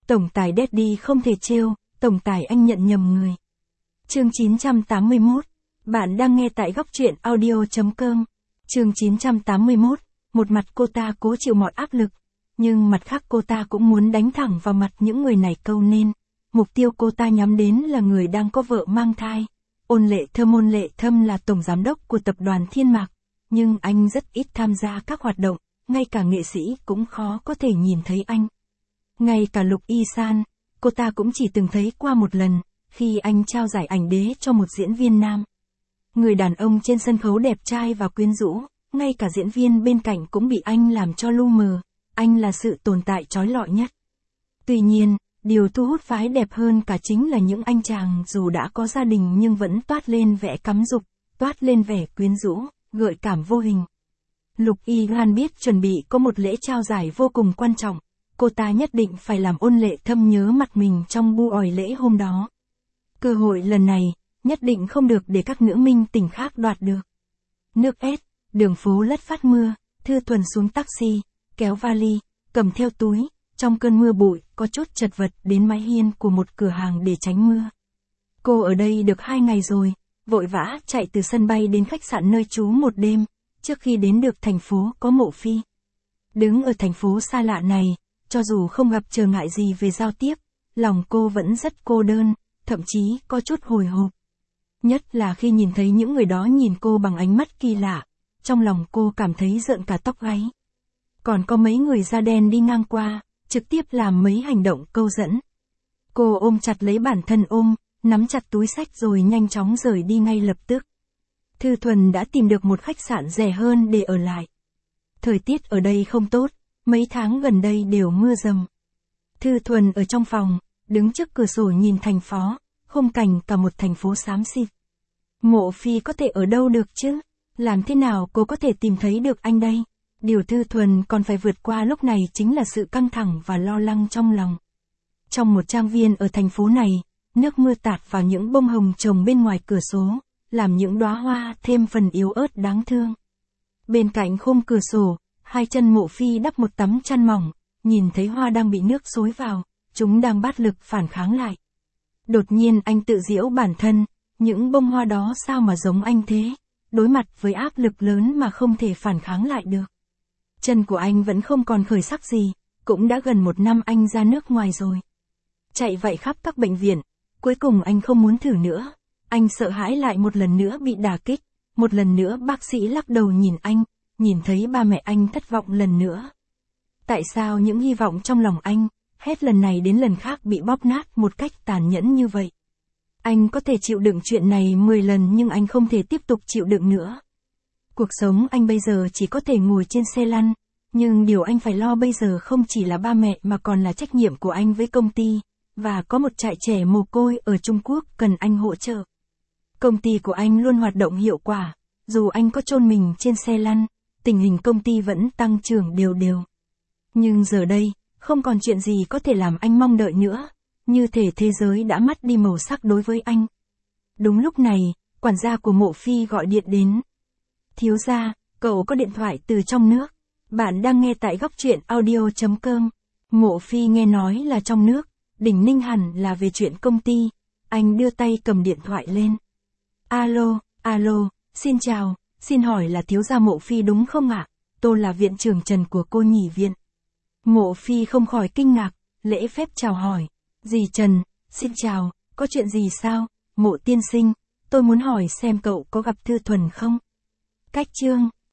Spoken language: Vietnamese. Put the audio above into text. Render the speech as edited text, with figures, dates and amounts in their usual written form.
Tổng tài Daddy không thể trêu, tổng tài anh nhận nhầm người. Chương 981. Bạn đang nghe tại góc truyện audio.com. Chương 981. Một mặt cô ta cố chịu mọi áp lực, nhưng mặt khác cô ta cũng muốn đánh thẳng vào mặt những người này câu nên. Mục tiêu cô ta nhắm đến là người đang có vợ mang thai. Ôn Lệ Thâm là tổng giám đốc của tập đoàn Thiên Mạc, nhưng anh rất ít tham gia các hoạt động, ngay cả nghệ sĩ cũng khó có thể nhìn thấy anh. Ngay cả Lục Y San, cô ta cũng chỉ từng thấy qua một lần, khi anh trao giải ảnh đế cho một diễn viên nam. Người đàn ông trên sân khấu đẹp trai và quyến rũ, ngay cả diễn viên bên cạnh cũng bị anh làm cho lu mờ, anh là sự tồn tại chói lọi nhất. Tuy nhiên, điều thu hút phái đẹp hơn cả chính là những anh chàng dù đã có gia đình nhưng vẫn toát lên vẻ cắm dục, toát lên vẻ quyến rũ, gợi cảm vô hình. Lục Y Lan biết chuẩn bị có một lễ trao giải vô cùng quan trọng, cô ta nhất định phải làm Ôn Lệ Thâm nhớ mặt mình trong bu ỏi lễ hôm đó. Cơ hội lần này, nhất định không được để các nữ minh tỉnh khác đoạt được. Nước ép, đường phố lất phát mưa, Thư Thuần xuống taxi, kéo vali, cầm theo túi, trong cơn mưa bụi, có chút chật vật đến mái hiên của một cửa hàng để tránh mưa. Cô ở đây được 2 ngày rồi, vội vã chạy từ sân bay đến khách sạn nơi trú một đêm, trước khi đến được thành phố có Mộ Phi. Đứng ở thành phố xa lạ này, cho dù không gặp trở ngại gì về giao tiếp, lòng cô vẫn rất cô đơn, thậm chí có chút hồi hộp. Nhất là khi nhìn thấy những người đó nhìn cô bằng ánh mắt kỳ lạ, trong lòng cô cảm thấy rợn cả tóc gáy. Còn có mấy người da đen đi ngang qua, trực tiếp làm mấy hành động câu dẫn. Cô ôm chặt lấy bản thân nắm chặt túi xách rồi nhanh chóng rời đi ngay lập tức. Thư Thuần đã tìm được một khách sạn rẻ hơn để ở lại. Thời tiết ở đây không tốt, mấy tháng gần đây đều mưa dầm. Thư Thuần ở trong phòng, đứng trước cửa sổ nhìn thành phố, khung cảnh cả một thành phố xám xịt. Mộ Phi có thể ở đâu được chứ? Làm thế nào cô có thể tìm thấy được anh đây? Điều Thư Thuần còn phải vượt qua lúc này chính là sự căng thẳng và lo lắng trong lòng. Trong một trang viên ở thành phố này, nước mưa tạt vào những bông hồng trồng bên ngoài cửa sổ, làm những đóa hoa thêm phần yếu ớt đáng thương. Bên cạnh khung cửa sổ, 2 chân Mộ Phi đắp một tấm chăn mỏng, nhìn thấy hoa đang bị nước xối vào, chúng đang bắt lực phản kháng lại. Đột nhiên anh tự giễu bản thân, những bông hoa đó sao mà giống anh thế, đối mặt với áp lực lớn mà không thể phản kháng lại được. Chân của anh vẫn không còn khởi sắc gì, cũng đã gần 1 năm anh ra nước ngoài rồi. Chạy vậy khắp các bệnh viện, cuối cùng anh không muốn thử nữa, anh sợ hãi lại một lần nữa bị đả kích, một lần nữa bác sĩ lắc đầu nhìn anh, nhìn thấy ba mẹ anh thất vọng lần nữa. Tại sao những hy vọng trong lòng anh, hết lần này đến lần khác bị bóp nát một cách tàn nhẫn như vậy? Anh có thể chịu đựng chuyện này 10 lần nhưng anh không thể tiếp tục chịu đựng nữa. Cuộc sống anh bây giờ chỉ có thể ngồi trên xe lăn, nhưng điều anh phải lo bây giờ không chỉ là ba mẹ mà còn là trách nhiệm của anh với công ty, và có một trại trẻ mồ côi ở Trung Quốc cần anh hỗ trợ. Công ty của anh luôn hoạt động hiệu quả, dù anh có chôn mình trên xe lăn, tình hình công ty vẫn tăng trưởng đều đều. Nhưng giờ đây, không còn chuyện gì có thể làm anh mong đợi nữa, như thể thế giới đã mất đi màu sắc đối với anh. Đúng lúc này, quản gia của Mộ Phi gọi điện đến. Thiếu gia, cậu có điện thoại từ trong nước. Bạn đang nghe tại góc truyện audio.com. Mộ Phi nghe nói là trong nước, Đình Ninh hẳn là về chuyện công ty. Anh đưa tay cầm điện thoại lên. Alo, xin chào, xin hỏi là thiếu gia Mộ Phi đúng không ạ? Tôi là viện trưởng Trần của cô nhỉ viện. Mộ Phi không khỏi kinh ngạc, lễ phép chào hỏi. Dì Trần, xin chào, có chuyện gì sao? Mộ tiên sinh, tôi muốn hỏi xem cậu có gặp Thư Thuần không? Cách chương.